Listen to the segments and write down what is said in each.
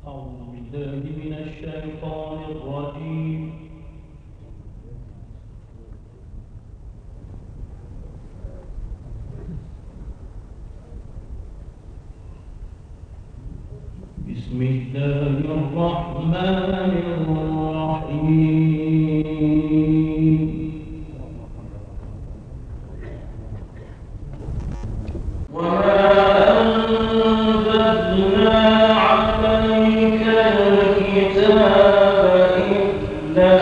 أعوذ بالله من الشيطان الرجيم. بسم الله الرحمن الرحيم. وما أنزلنا عليك الكتاب إلا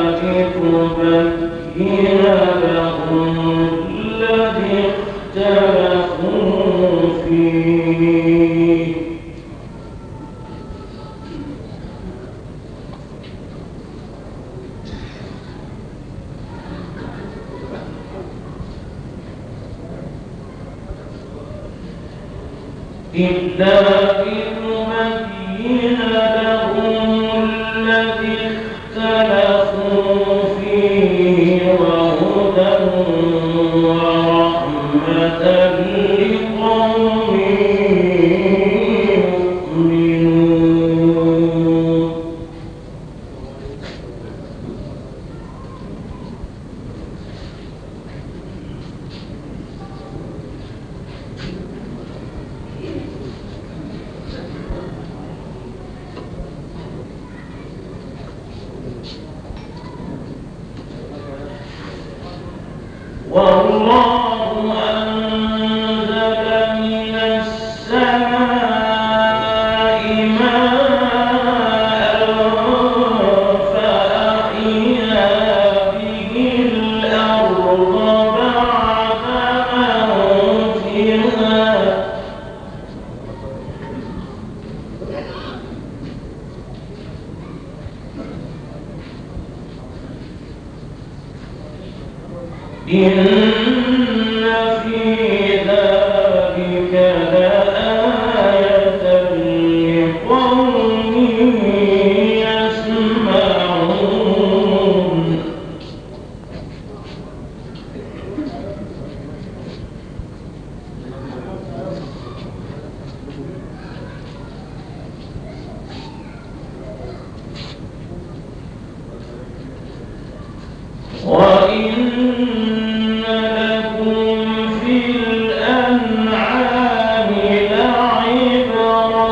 لتبين لهم الذي اختلفوا فيه وهدى ورحمة لقوم يؤمنون. والله أنزل من السماء ماء فأحيا به الأرض بعد موتها إن في ذلك لآية لقوم يسمعون. وإن لكم في الأنعام لعبرة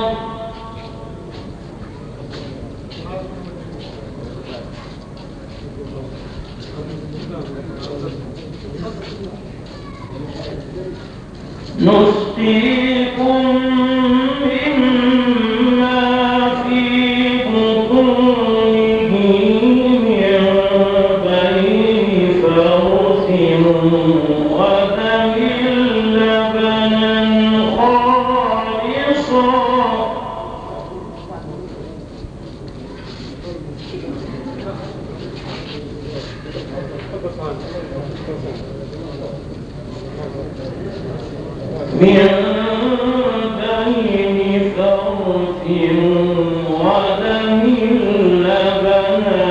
نسقيكم مما في بطونه من بين فرث ودم لبنا خالصا من بين فرث ودم لبنا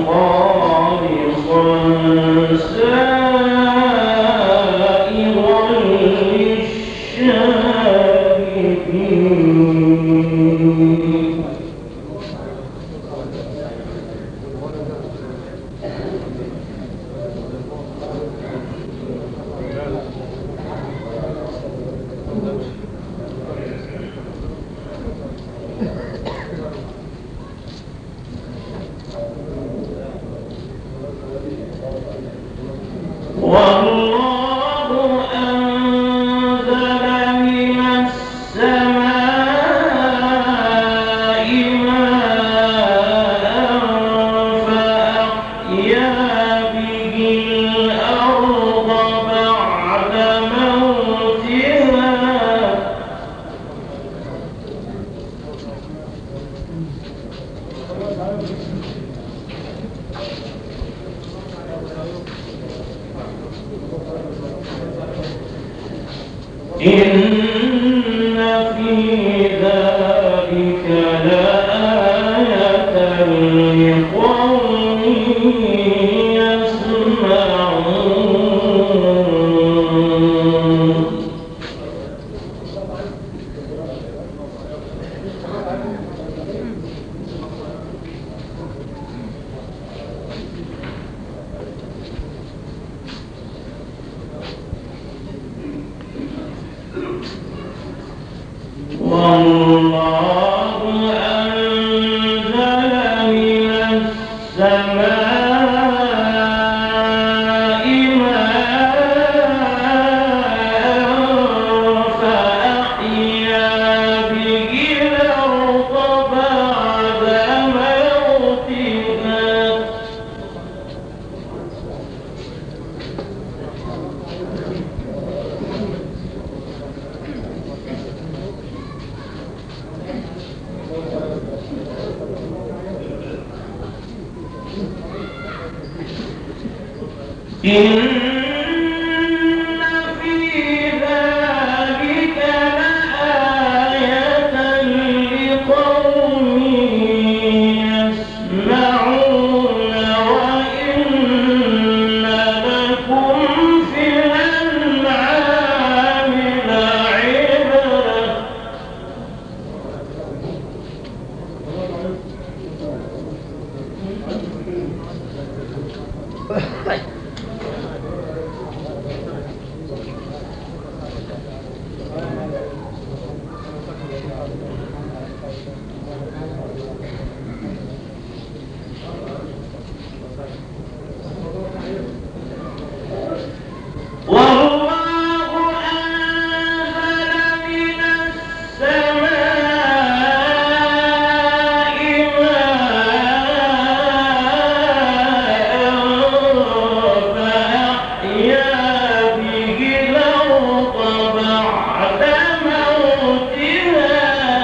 خالصا سائغا للشاربين. والله أنزل من السماء إن في ذلك لآية لقوم يسمعون وإن لكم في الأنعام لعبرة والله أنزل من السماء ماء فأحيا به الأرض بعد موتها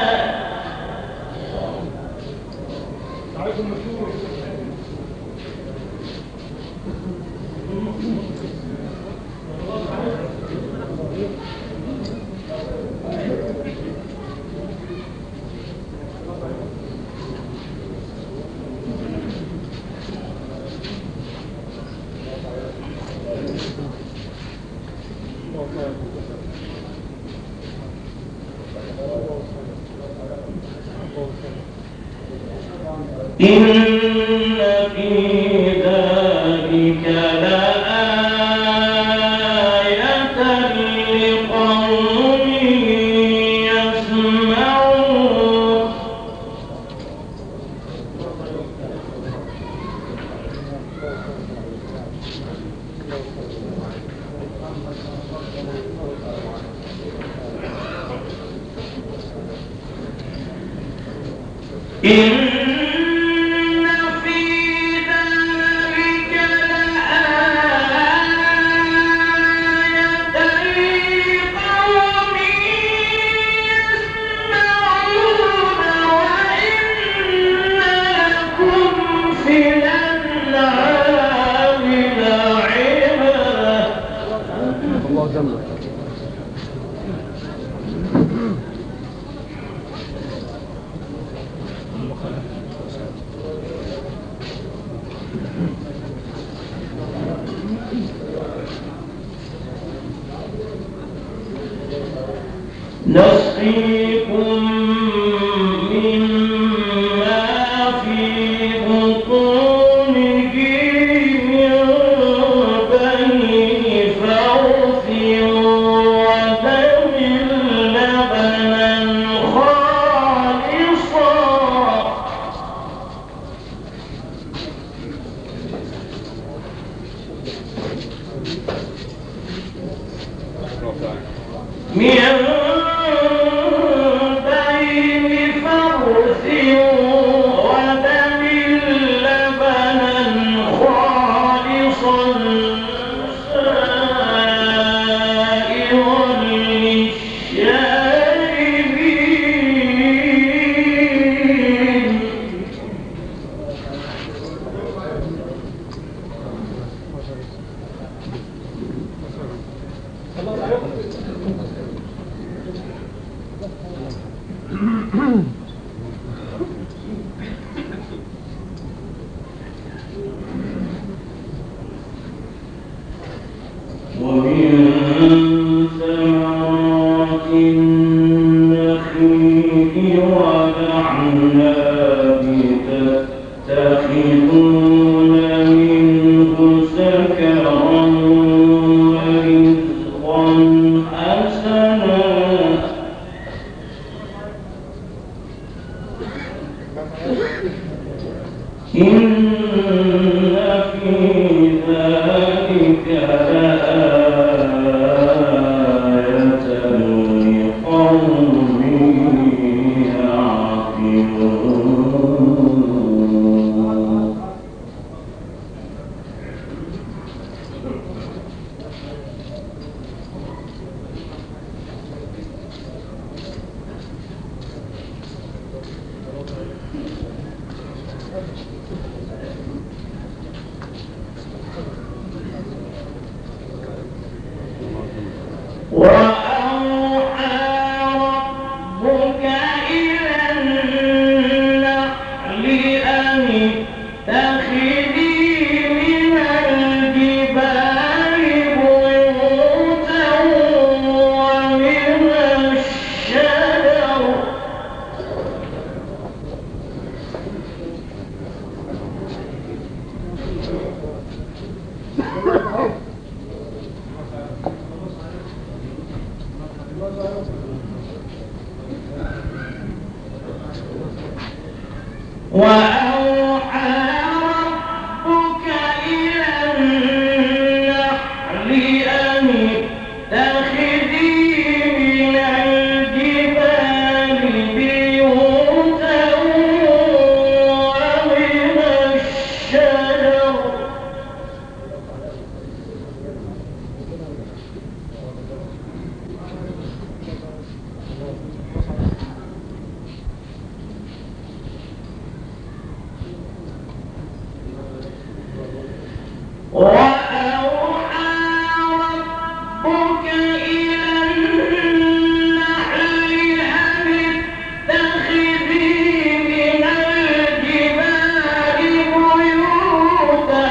إن في ذلك لآية لقوم يسمعون إن في ذلك لآية لقوم يسمعون وإن لكم في الأنعام لعبرة الله جل نسقيكم مما في بطونه من بين فرث ودم لبنا خالصا من بين فرث ودم لبنا خالصا سائغا للشاربين ومن ثمرات النخيل والأعناب تتخذون منه سكرا ورزقا حسنا إن في ذلك لآية لقوم يعقلون وأوحى ربك إلى النحل أن اتخذي من الجبال بيوتا ومن الشجر وأوحى ربك إلى النحل أن اتخذي من الجبال بيوتا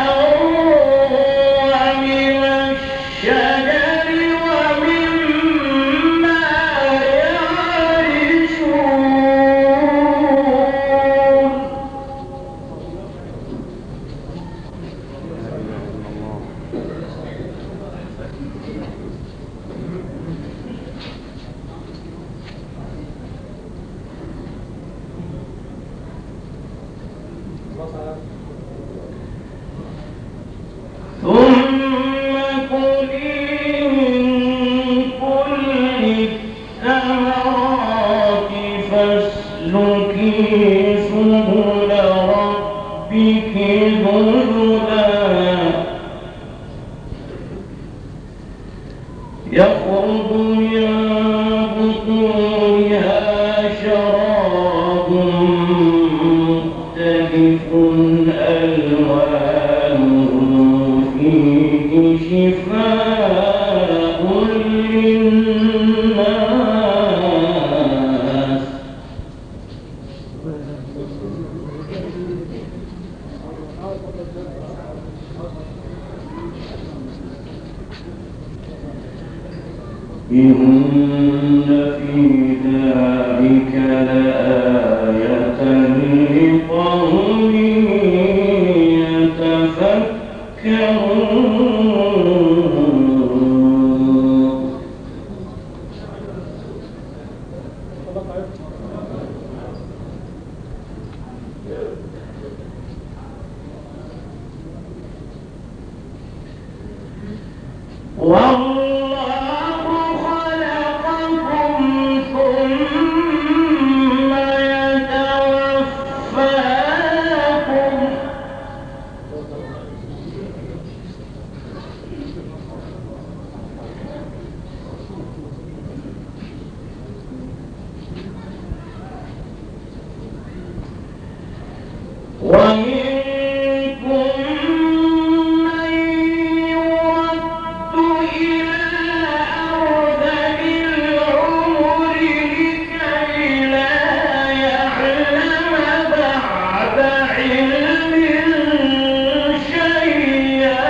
ومن الشجر ومما يعرشون ثم كلي من كل الثمرات فاسلكي سبل ربك ذللا يخرج من بطونها شراب مختلف ألوانه فيه شفاء للناس إن في ذلك لآية لقوم يتفكرون والله خلقكم ثم يتوفاكم ومنكم من يرد إلى أرذل العمر لكي لا يعلم بعد علم شيئا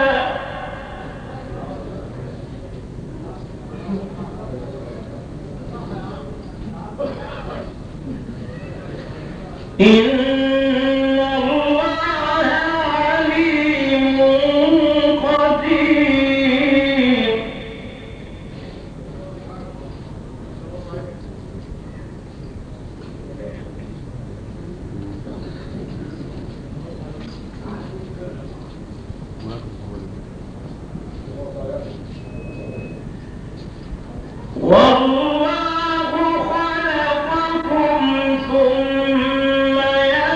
إن الله عليم قدير والله خلقكم ثم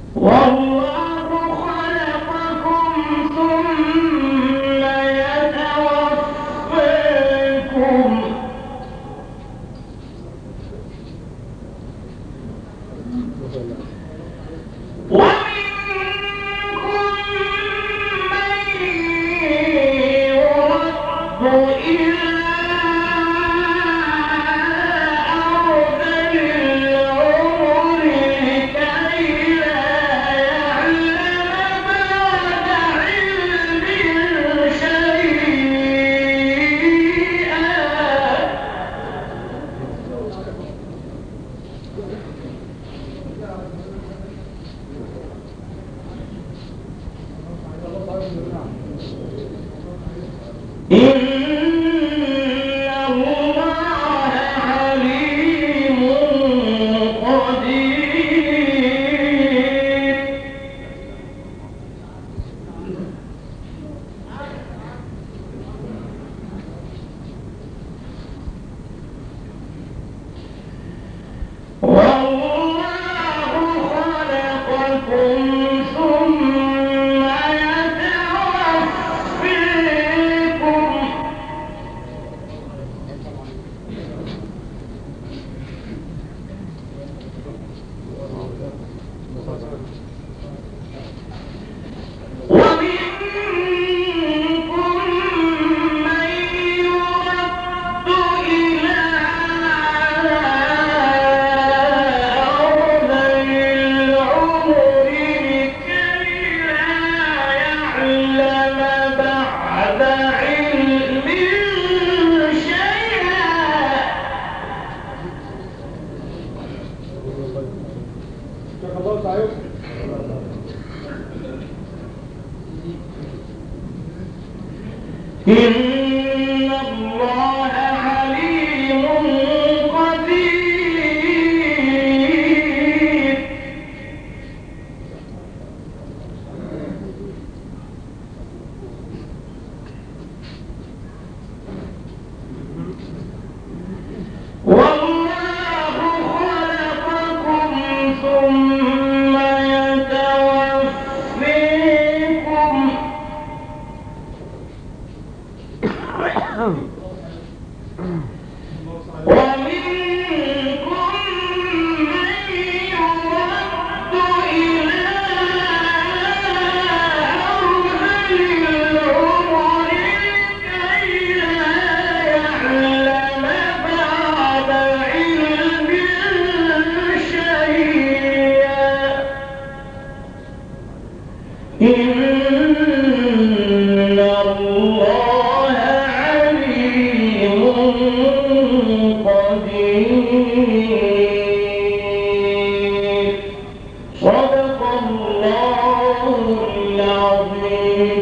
والله خلقكم ثم يتوفاكم ومنكم من يرد إلى أرذل العمر لكي لا يعلم بعد علم شيئا إن الله عليم قدير والله خلقكم ثم يتوفيكم ومنكم من يرد إلى أرذل العمر لكي لا يعلم بعد علم شيئا إن الله عليم قدير والله خلقكم ثم يتوفيكم ومنكم من يرد إلى أرذل العمر لكي لا يعلم بعد علم شيئا إن الله عليم قدير صدق الله العظيم